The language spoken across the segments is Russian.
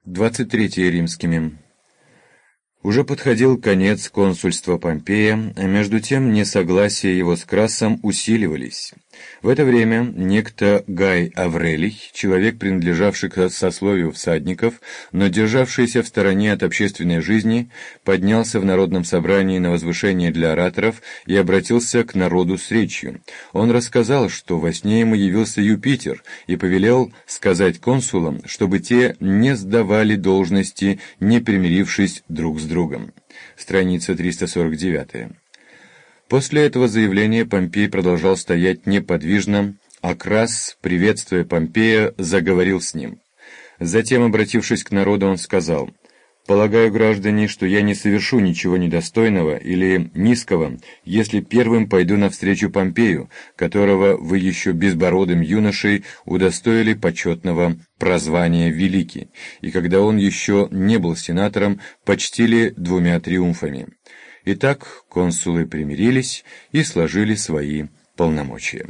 23 римскими. Уже подходил конец консульства Помпея, а между тем несогласия его с Крассом усиливались. В это время некто Гай Аврелий, человек, принадлежавший к сословию всадников, но державшийся в стороне от общественной жизни, поднялся в народном собрании на возвышение для ораторов и обратился к народу с речью. Он рассказал, что во сне ему явился Юпитер и повелел сказать консулам, чтобы те не сдавали должности, не примирившись друг с другом. Страница 349. После этого заявления Помпей продолжал стоять неподвижно, а Красс, приветствуя Помпея, заговорил с ним. Затем, обратившись к народу, он сказал: «Полагаю, граждане, что я не совершу ничего недостойного или низкого, если первым пойду навстречу Помпею, которого вы еще безбородым юношей удостоили почетного прозвания «Великий», и когда он еще не был сенатором, почтили 2 триумфами». Итак, консулы примирились и сложили свои полномочия.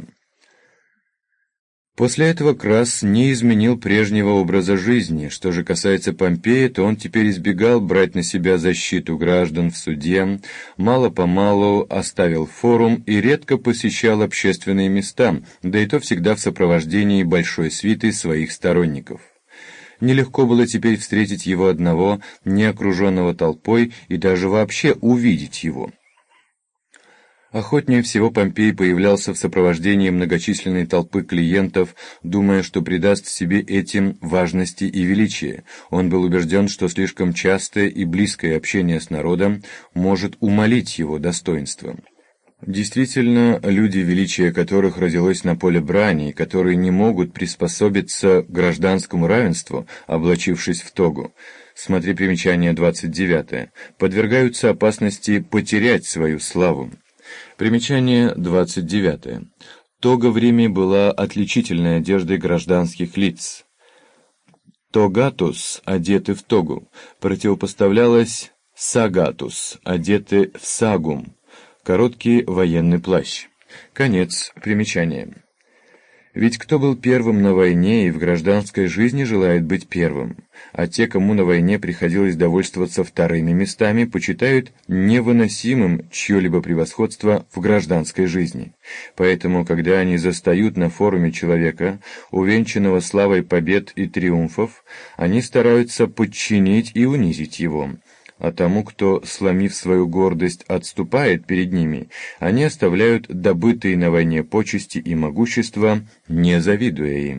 После этого Красс не изменил прежнего образа жизни. Что же касается Помпея, то он теперь избегал брать на себя защиту граждан в суде, мало-помалу оставил форум и редко посещал общественные места, да и то всегда в сопровождении большой свиты своих сторонников. Нелегко было теперь встретить его одного, не окруженного толпой, и даже вообще увидеть его. Охотнее всего Помпей появлялся в сопровождении многочисленной толпы клиентов, думая, что придаст себе этим важности и величия. Он был убежден, что слишком частое и близкое общение с народом может умалить его достоинство. Действительно, люди, величие которых родилось на поле брани, которые не могут приспособиться к гражданскому равенству, облачившись в тогу, смотри примечание 29, подвергаются опасности потерять свою славу. Примечание 29. Тога в Риме была отличительной одеждой гражданских лиц. Тогатус, одеты в тогу, противопоставлялась сагатус, одеты в сагум, короткий военный плащ. Конец примечания. Ведь кто был первым на войне и в гражданской жизни желает быть первым, а те, кому на войне приходилось довольствоваться вторыми местами, почитают невыносимым чье-либо превосходство в гражданской жизни. Поэтому, когда они застают на форуме человека, увенчанного славой побед и триумфов, они стараются подчинить и унизить его. А тому, кто, сломив свою гордость, отступает перед ними, они оставляют добытые на войне почести и могущество, не завидуя им.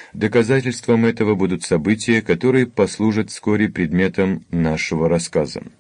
Доказательством этого будут события, которые послужат вскоре предметом нашего рассказа.